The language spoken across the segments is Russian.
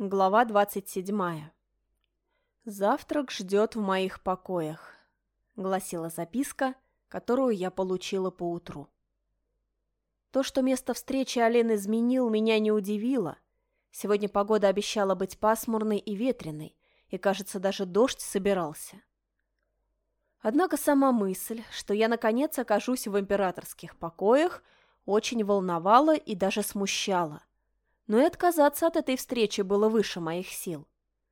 Глава 27. «Завтрак ждет в моих покоях», — гласила записка, которую я получила поутру. То, что место встречи Ален изменил, меня не удивило. Сегодня погода обещала быть пасмурной и ветреной, и, кажется, даже дождь собирался. Однако сама мысль, что я наконец окажусь в императорских покоях, очень волновала и даже смущала. Но и отказаться от этой встречи было выше моих сил.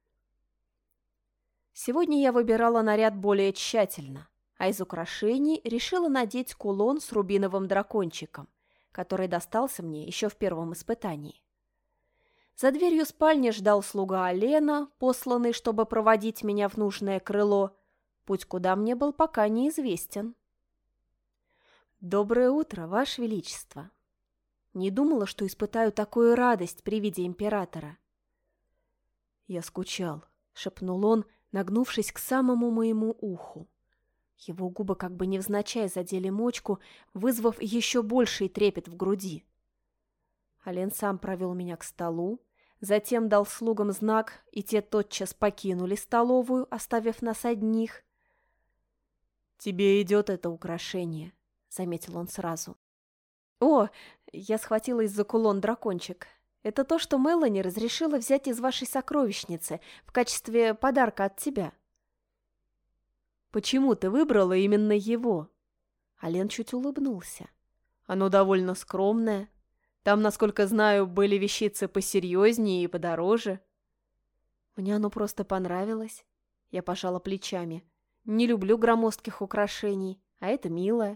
Сегодня я выбирала наряд более тщательно, а из украшений решила надеть кулон с рубиновым дракончиком, который достался мне еще в первом испытании. За дверью спальни ждал слуга Алена, посланный, чтобы проводить меня в нужное крыло, путь куда мне был пока неизвестен. «Доброе утро, Ваше Величество!» Не думала, что испытаю такую радость при виде императора. «Я скучал», — шепнул он, нагнувшись к самому моему уху. Его губы как бы невзначай задели мочку, вызвав еще больший трепет в груди. Ален сам провел меня к столу, затем дал слугам знак, и те тотчас покинули столовую, оставив нас одних. «Тебе идет это украшение», — заметил он сразу. «О!» — я схватилась за кулон дракончик. «Это то, что Мелани разрешила взять из вашей сокровищницы в качестве подарка от тебя». «Почему ты выбрала именно его?» Ален чуть улыбнулся. «Оно довольно скромное. Там, насколько знаю, были вещицы посерьезнее и подороже». «Мне оно просто понравилось». Я пожала плечами. «Не люблю громоздких украшений, а это милое».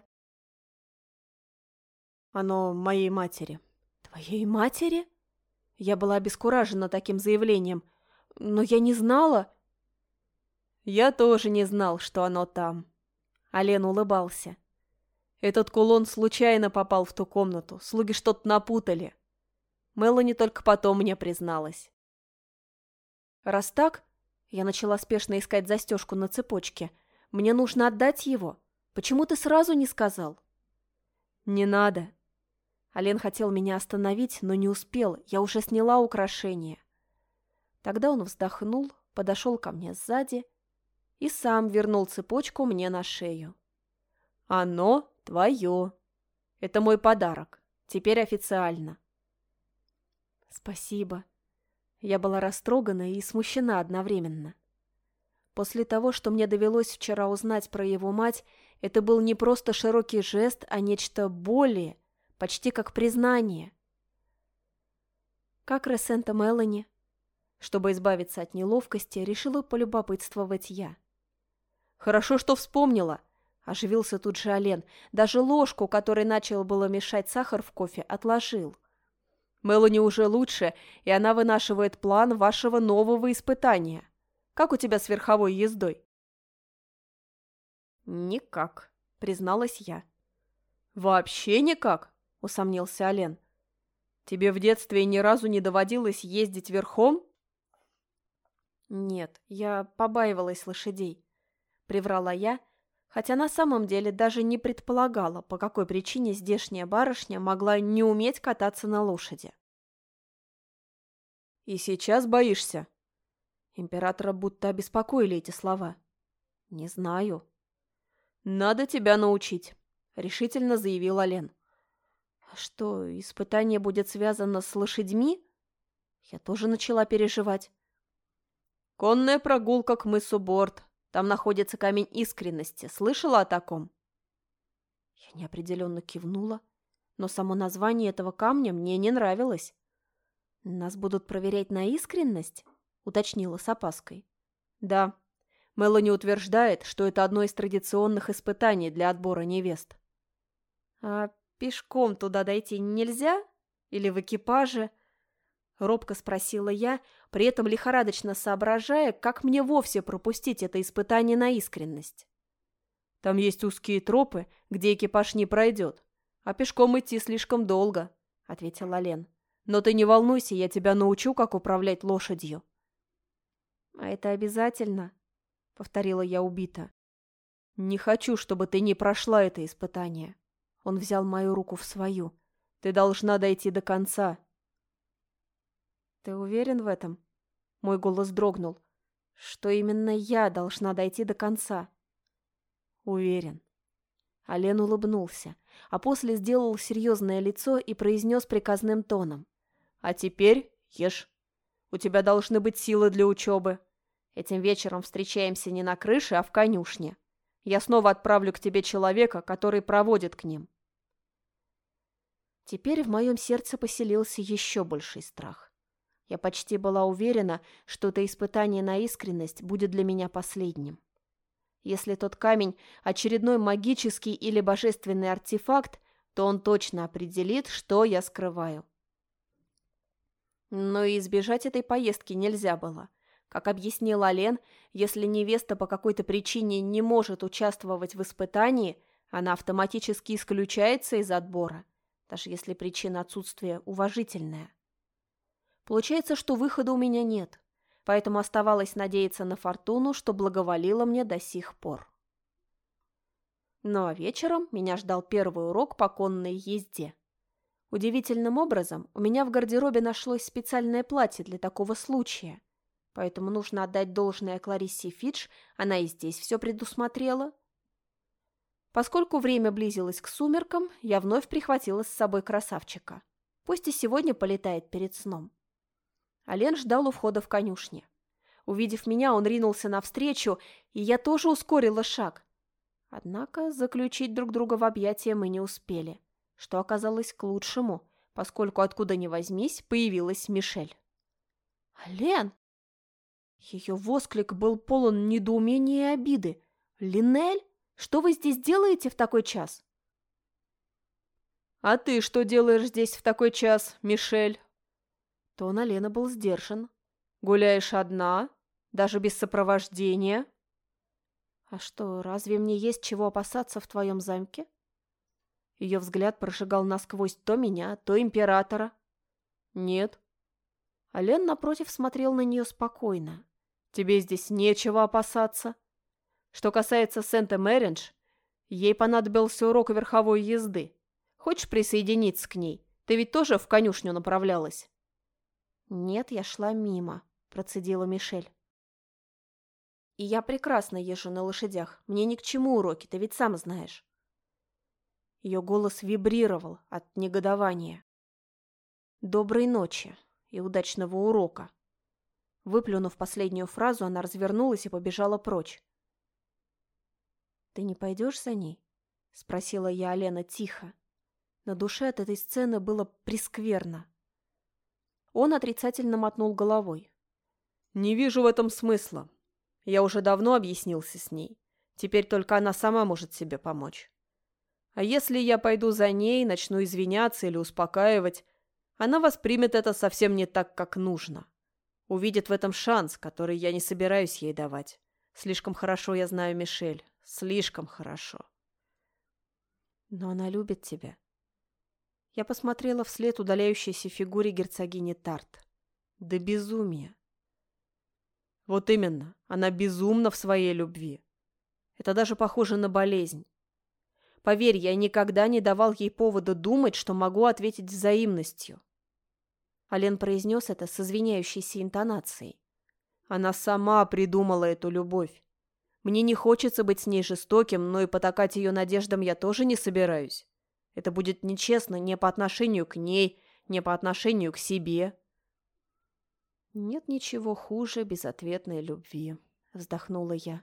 «Оно моей матери». «Твоей матери?» Я была обескуражена таким заявлением. «Но я не знала...» «Я тоже не знал, что оно там». Ален улыбался. «Этот кулон случайно попал в ту комнату. Слуги что-то напутали. Мелани только потом мне призналась». «Раз так...» Я начала спешно искать застежку на цепочке. «Мне нужно отдать его. Почему ты сразу не сказал?» «Не надо». Ален хотел меня остановить, но не успел, я уже сняла украшение. Тогда он вздохнул, подошел ко мне сзади и сам вернул цепочку мне на шею. «Оно твое. Это мой подарок. Теперь официально». «Спасибо». Я была растрогана и смущена одновременно. После того, что мне довелось вчера узнать про его мать, это был не просто широкий жест, а нечто более, почти как признание. «Как Ресента Мелани?» Чтобы избавиться от неловкости, решила полюбопытствовать я. «Хорошо, что вспомнила», — оживился тут же Ален. «Даже ложку, которой начал было мешать сахар в кофе, отложил. Мелани уже лучше, и она вынашивает план вашего нового испытания. Как у тебя с верховой ездой?» «Никак», — призналась я. «Вообще никак?» — усомнился Ален. «Тебе в детстве ни разу не доводилось ездить верхом?» «Нет, я побаивалась лошадей», — приврала я, хотя на самом деле даже не предполагала, по какой причине здешняя барышня могла не уметь кататься на лошади. «И сейчас боишься?» Императора будто обеспокоили эти слова. «Не знаю». «Надо тебя научить», — решительно заявил Ален. «А что, испытание будет связано с лошадьми?» Я тоже начала переживать. «Конная прогулка к мысу Борт. Там находится камень искренности. Слышала о таком?» Я неопределенно кивнула, но само название этого камня мне не нравилось. «Нас будут проверять на искренность?» — уточнила с опаской. «Да. Мелани утверждает, что это одно из традиционных испытаний для отбора невест». «А пешком туда дойти нельзя? Или в экипаже?» — робко спросила я, при этом лихорадочно соображая, как мне вовсе пропустить это испытание на искренность. «Там есть узкие тропы, где экипаж не пройдет, а пешком идти слишком долго», — ответил Ален. «Но ты не волнуйся, я тебя научу, как управлять лошадью». «А это обязательно?» — повторила я убито. «Не хочу, чтобы ты не прошла это испытание». Он взял мою руку в свою. «Ты должна дойти до конца». «Ты уверен в этом?» Мой голос дрогнул. Что именно я должна дойти до конца? Уверен. Ален улыбнулся, а после сделал серьезное лицо и произнес приказным тоном. А теперь ешь. У тебя должны быть силы для учебы. Этим вечером встречаемся не на крыше, а в конюшне. Я снова отправлю к тебе человека, который проводит к ним. Теперь в моем сердце поселился еще больший страх. Я почти была уверена, что это испытание на искренность будет для меня последним. Если тот камень – очередной магический или божественный артефакт, то он точно определит, что я скрываю. Но и избежать этой поездки нельзя было. Как объяснил Ален, если невеста по какой-то причине не может участвовать в испытании, она автоматически исключается из отбора, даже если причина отсутствия уважительная. Получается, что выхода у меня нет, поэтому оставалось надеяться на фортуну, что благоволила мне до сих пор. Ну а вечером меня ждал первый урок по конной езде. Удивительным образом у меня в гардеробе нашлось специальное платье для такого случая, поэтому нужно отдать должное Клариссе Фидж, она и здесь все предусмотрела. Поскольку время близилось к сумеркам, я вновь прихватила с собой красавчика. Пусть и сегодня полетает перед сном. Ален ждал у входа в конюшне. Увидев меня, он ринулся навстречу, и я тоже ускорила шаг. Однако заключить друг друга в объятия мы не успели, что оказалось к лучшему, поскольку откуда ни возьмись появилась Мишель. «Ален!» Ее восклик был полон недоумения и обиды. «Линель, что вы здесь делаете в такой час?» «А ты что делаешь здесь в такой час, Мишель?» Тон Алены был сдержан. «Гуляешь одна? Даже без сопровождения?» «А что, разве мне есть чего опасаться в твоем замке?» Ее взгляд прожигал насквозь то меня, то императора. «Нет». Ален, напротив, смотрел на нее спокойно. «Тебе здесь нечего опасаться. Что касается Сент-Эмеридж, ей понадобился урок верховой езды. Хочешь присоединиться к ней? Ты ведь тоже в конюшню направлялась?» «Нет, я шла мимо», – процедила Мишель. «И я прекрасно езжу на лошадях. Мне ни к чему уроки, ты ведь сам знаешь». Ее голос вибрировал от негодования. «Доброй ночи и удачного урока». Выплюнув последнюю фразу, она развернулась и побежала прочь. «Ты не пойдешь за ней?» – спросила я Алена тихо. На душе от этой сцены было прескверно. Он отрицательно мотнул головой. «Не вижу в этом смысла. Я уже давно объяснился с ней. Теперь только она сама может себе помочь. А если я пойду за ней, начну извиняться или успокаивать, она воспримет это совсем не так, как нужно. Увидит в этом шанс, который я не собираюсь ей давать. Слишком хорошо я знаю Мишель. Слишком хорошо». «Но она любит тебя». Я посмотрела вслед удаляющейся фигуре герцогини Тарт. Да безумие. Вот именно, она безумна в своей любви. Это даже похоже на болезнь. Поверь, я никогда не давал ей повода думать, что могу ответить взаимностью. Ален произнес это с извиняющейся интонацией. Она сама придумала эту любовь. Мне не хочется быть с ней жестоким, но и потакать ее надеждам я тоже не собираюсь. Это будет нечестно не по отношению к ней, не по отношению к себе. «Нет ничего хуже безответной любви», — вздохнула я.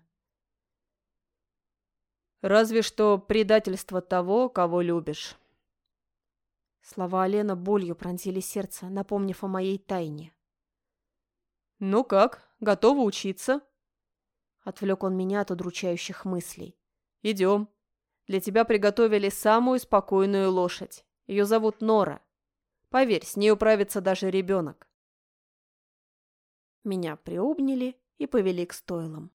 «Разве что предательство того, кого любишь». Слова Алена болью пронзили сердце, напомнив о моей тайне. «Ну как, готова учиться?» Отвлек он меня от удручающих мыслей. «Идем. Для тебя приготовили самую спокойную лошадь. Ее зовут Нора. Поверь, с ней управится даже ребенок». Меня приобняли и повели к стойлам.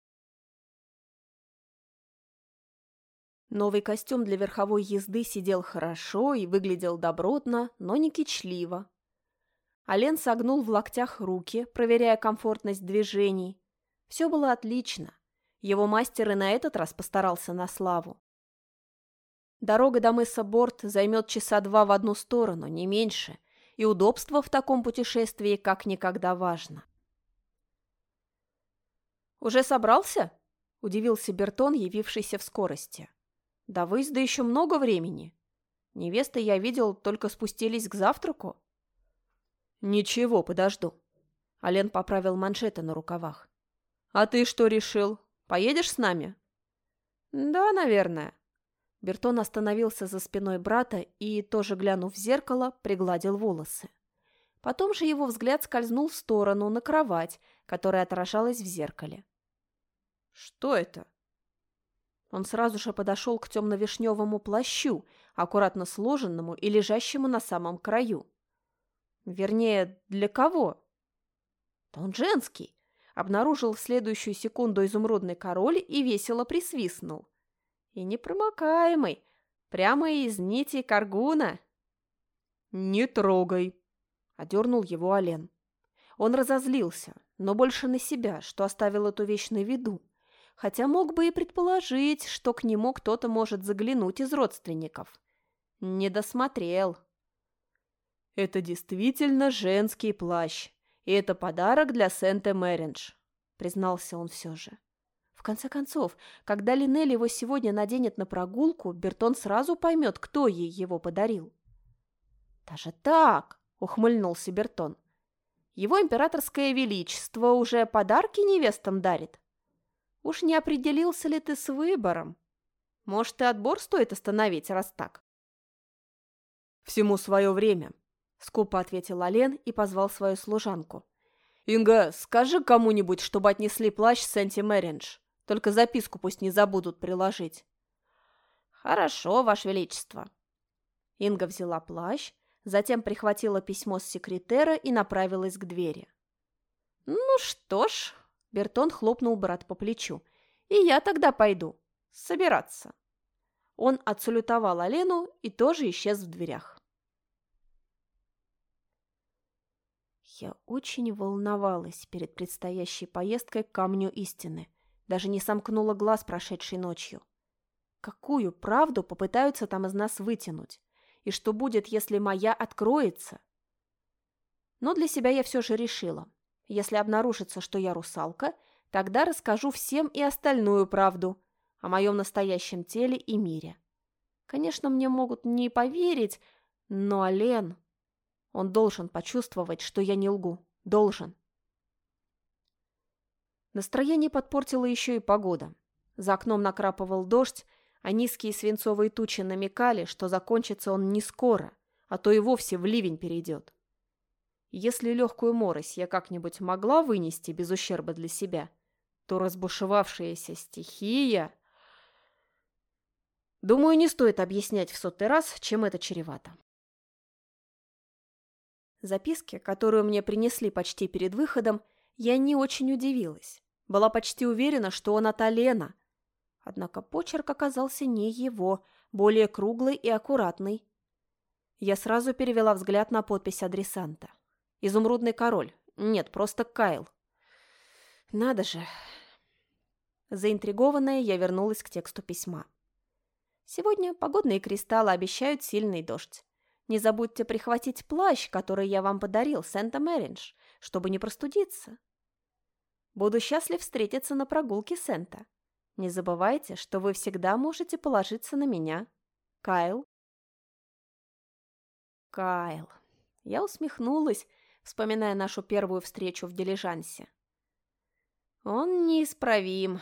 Новый костюм для верховой езды сидел хорошо и выглядел добротно, но не кичливо. Ален согнул в локтях руки, проверяя комфортность движений. Все было отлично. Его мастер и на этот раз постарался на славу. Дорога до мыса Борт займет часа 2 в одну сторону, не меньше, и удобство в таком путешествии как никогда важно. «Уже собрался?» – удивился Бертон, явившийся в скорости. «До выезда еще много времени. Невесты, я видел, только спустились к завтраку». «Ничего, подожду». Ален поправил маншеты на рукавах. «А ты что решил? Поедешь с нами?» «Да, наверное». Бертон остановился за спиной брата и, тоже глянув в зеркало, пригладил волосы. Потом же его взгляд скользнул в сторону, на кровать, которая отражалась в зеркале. «Что это?» Он сразу же подошел к темно-вишневому плащу, аккуратно сложенному и лежащему на самом краю. Вернее, для кого? Да он женский. Обнаружил в следующую секунду изумрудный король и весело присвистнул. И непромокаемый, прямо из нити Каргуна. «Не трогай», — одернул его Ален. Он разозлился, но больше на себя, что оставил эту вещь на виду, хотя мог бы и предположить, что к нему кто-то может заглянуть из родственников. Не досмотрел. «Это действительно женский плащ, и это подарок для Сент-Эмерендж», — признался он все же. В конце концов, когда Линель его сегодня наденет на прогулку, Бертон сразу поймет, кто ей его подарил. «Даже так?» — ухмыльнулся Бертон. «Его императорское величество уже подарки невестам дарит? Уж не определился ли ты с выбором? Может, и отбор стоит остановить, раз так?» «Всему свое время», — скупо ответил Ален и позвал свою служанку. «Инга, скажи кому-нибудь, чтобы отнесли плащ Сент-Эмерендж. Только записку пусть не забудут приложить». «Хорошо, Ваше Величество». Инга взяла плащ, затем прихватила письмо с секретера и направилась к двери. «Ну что ж», — Бертон хлопнул брат по плечу, — «и я тогда пойду. Собираться». Он отсалютовал Алену и тоже исчез в дверях. Я очень волновалась перед предстоящей поездкой к камню истины. Даже не сомкнула глаз прошедшей ночью. Какую правду попытаются там из нас вытянуть? И что будет, если моя откроется? Но для себя я все же решила. Если обнаружится, что я русалка, тогда расскажу всем и остальную правду о моем настоящем теле и мире. Конечно, мне могут не поверить, но Ален... Он должен почувствовать, что я не лгу. Должен. Настроение подпортила еще и погода. За окном накрапывал дождь, а низкие свинцовые тучи намекали, что закончится он не скоро, а то и вовсе в ливень перейдет. Если легкую морось я как-нибудь могла вынести без ущерба для себя, то разбушевавшаяся стихия... Думаю, не стоит объяснять в 100-й раз, чем это чревато. Записке, которую мне принесли почти перед выходом, я не очень удивилась. Была почти уверена, что он от Алена. Однако почерк оказался не его, более круглый и аккуратный. Я сразу перевела взгляд на подпись адресанта. «Изумрудный король». Нет, просто Кайл. Надо же. Заинтригованная, я вернулась к тексту письма. Сегодня погодные кристаллы обещают сильный дождь. Не забудьте прихватить плащ, который я вам подарил, Сент-Эмерендж, чтобы не простудиться. Буду счастлив встретиться на прогулке Сента. Не забывайте, что вы всегда можете положиться на меня. Кайл. Кайл. Я усмехнулась, вспоминая нашу первую встречу в дилижансе. Он неисправим.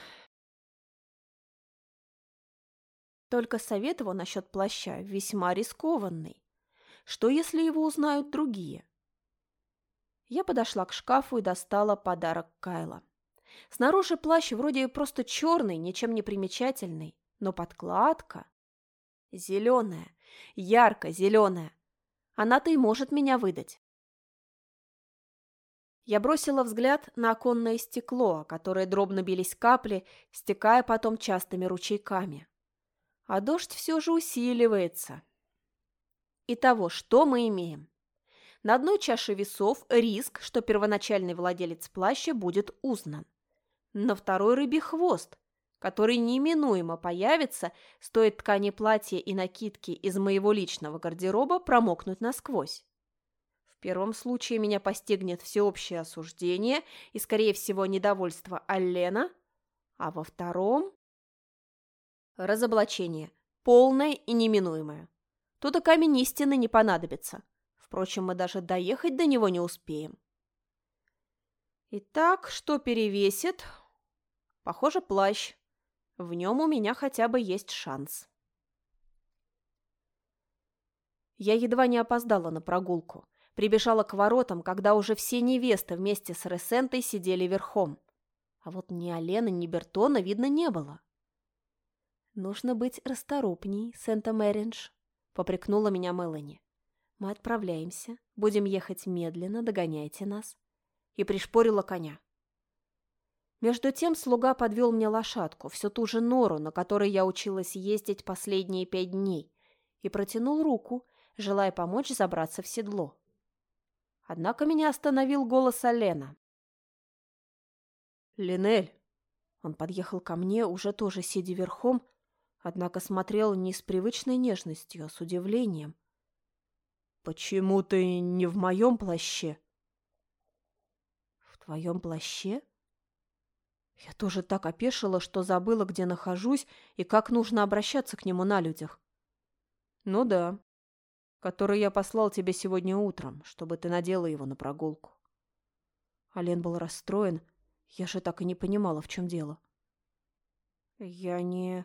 Только совет его насчет плаща весьма рискованный. Что, если его узнают другие? Я подошла к шкафу и достала подарок Кайла. Снаружи плащ вроде просто черный, ничем не примечательный, но подкладка зеленая, ярко-зеленая. Она-то и может меня выдать. Я бросила взгляд на оконное стекло, которое дробно бились капли, стекая потом частыми ручейками. А дождь все же усиливается. Итого, что мы имеем? На одной чаше весов риск, что первоначальный владелец плаща будет узнан. На второй рыбий хвост, который неминуемо появится, стоит ткани платья и накидки из моего личного гардероба промокнуть насквозь. В первом случае меня постигнет всеобщее осуждение и, скорее всего, недовольство Аллена, а во втором – разоблачение, полное и неминуемое. Тут и камень истины не понадобится. Впрочем, мы даже доехать до него не успеем. Итак, что перевесит? Похоже, плащ. В нем у меня хотя бы есть шанс. Я едва не опоздала на прогулку. Прибежала к воротам, когда уже все невесты вместе с Ресентой сидели верхом. А вот ни Алена, ни Бертона видно не было. «Нужно быть расторопней, Сент-Мэриндж», — попрекнула меня Мелани. «Мы отправляемся, будем ехать медленно, догоняйте нас». И пришпорила коня. Между тем слуга подвел мне лошадку, всю ту же нору, на которой я училась ездить последние 5 дней, и протянул руку, желая помочь забраться в седло. Однако меня остановил голос Алена. «Линель!» Он подъехал ко мне, уже тоже сидя верхом, однако смотрел не с привычной нежностью, а с удивлением. «Почему ты не в моем плаще?» «В твоем плаще?» Я тоже так опешила, что забыла, где нахожусь и как нужно обращаться к нему на людях. «Ну да, который я послал тебе сегодня утром, чтобы ты надела его на прогулку». Ален был расстроен, я же так и не понимала, в чем дело. «Я не...»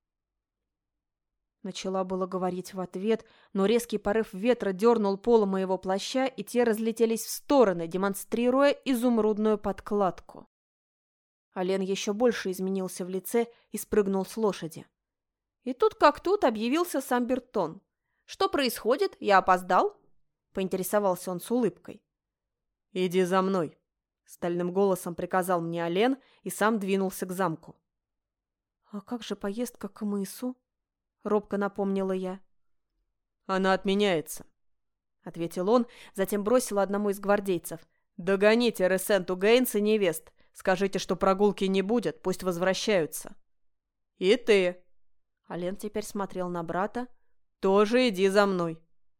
Начала было говорить в ответ, но резкий порыв ветра дернул полы моего плаща, и те разлетелись в стороны, демонстрируя изумрудную подкладку. Ален еще больше изменился в лице и спрыгнул с лошади. И тут как тут объявился сам Бертон. «Что происходит? Я опоздал?» — поинтересовался он с улыбкой. «Иди за мной», — стальным голосом приказал мне Ален и сам двинулся к замку. «А как же поездка к мысу?» — робко напомнила я. «Она отменяется», — ответил он, затем бросил одному из гвардейцев. «Догоните Ресенту Гейнс и невест. Скажите, что прогулки не будет, пусть возвращаются». «И ты», — Ален теперь смотрел на брата, — «тоже иди за мной».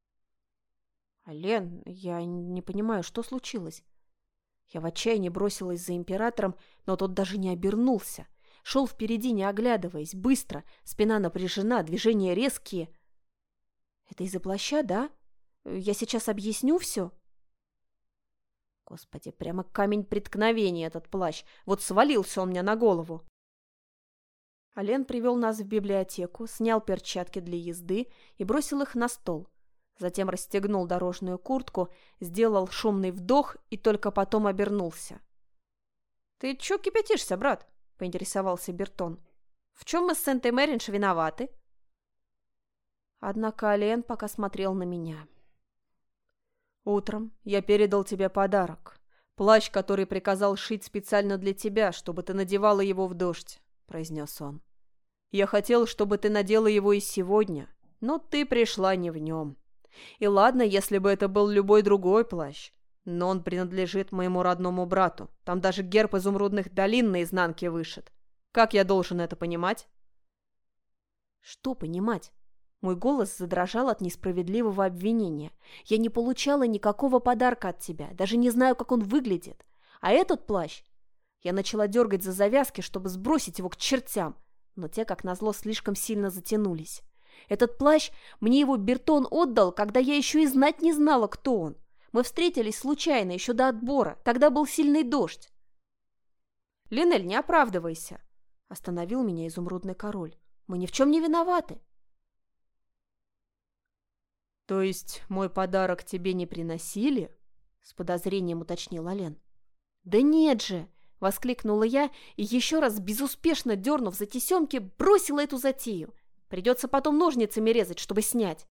«Ален, я не понимаю, что случилось?» Я в отчаянии бросилась за императором, но тот даже не обернулся. Шел впереди, не оглядываясь, быстро, спина напряжена, движения резкие. «Это из-за плаща, да? Я сейчас объясню все». Господи, прямо камень преткновения этот плащ. Вот свалился он мне на голову. Ален привел нас в библиотеку, снял перчатки для езды и бросил их на стол. Затем расстегнул дорожную куртку, сделал шумный вдох и только потом обернулся. «Ты чё кипятишься, брат?» — поинтересовался Бертон. «В чем мы с Сент-Мэриндж виноваты?» Однако Ален пока смотрел на меня. «Утром я передал тебе подарок. Плащ, который приказал шить специально для тебя, чтобы ты надевала его в дождь», — произнес он. «Я хотел, чтобы ты надела его и сегодня, но ты пришла не в нем. И ладно, если бы это был любой другой плащ, но он принадлежит моему родному брату. Там даже герб изумрудных долин на изнанке вышит. Как я должен это понимать?» «Что понимать?» Мой голос задрожал от несправедливого обвинения. «Я не получала никакого подарка от тебя, даже не знаю, как он выглядит. А этот плащ...» Я начала дергать за завязки, чтобы сбросить его к чертям, но те, как назло, слишком сильно затянулись. Этот плащ, мне его Бертон отдал, когда я еще и знать не знала, кто он. Мы встретились случайно, еще до отбора. Тогда был сильный дождь. «Линель, не оправдывайся!» — остановил меня изумрудный король. «Мы ни в чем не виноваты». «То есть мой подарок тебе не приносили?» — с подозрением уточнил Ален. «Да нет же!» — воскликнула я и еще раз, безуспешно дернув за тесемки, бросила эту затею. Придется потом ножницами резать, чтобы снять.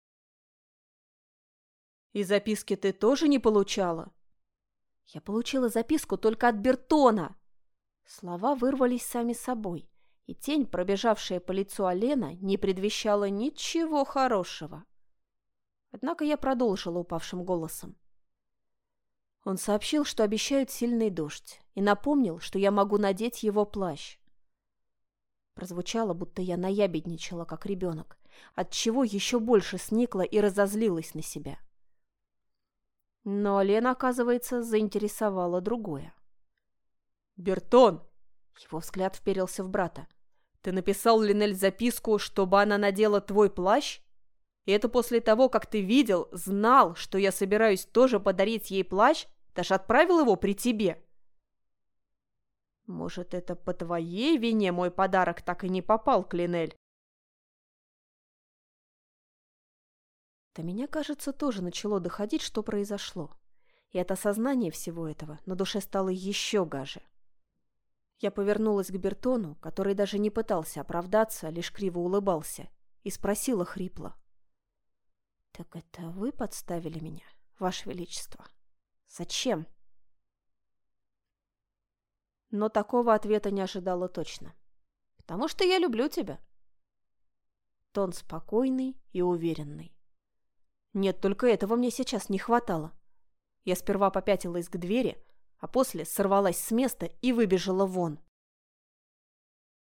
«И записки ты тоже не получала?» «Я получила записку только от Бертона». Слова вырвались сами собой, и тень, пробежавшая по лицу Алена, не предвещала ничего хорошего. Однако я продолжила упавшим голосом. Он сообщил, что обещают сильный дождь, и напомнил, что я могу надеть его плащ. Прозвучало, будто я наябедничала, как ребенок, отчего еще больше сникла и разозлилась на себя. Но Лена, оказывается, заинтересовало другое. «Бертон!» Его взгляд вперился в брата. «Ты написал Линель записку, чтобы она надела твой плащ? И это после того, как ты видел, знал, что я собираюсь тоже подарить ей плащ, даже отправил его при тебе?» «Может, это по твоей вине мой подарок так и не попал к Линель?» До меня, кажется, тоже начало доходить, что произошло. И от осознания всего этого на душе стало еще гаже. Я повернулась к Бертону, который даже не пытался оправдаться, лишь криво улыбался, и спросила хрипло. «Так это вы подставили меня, Ваше Величество? Зачем?» Но такого ответа не ожидала точно. «Потому что я люблю тебя». Тон спокойный и уверенный. Нет, только этого мне сейчас не хватало. Я сперва попятилась к двери, а после сорвалась с места и выбежала вон.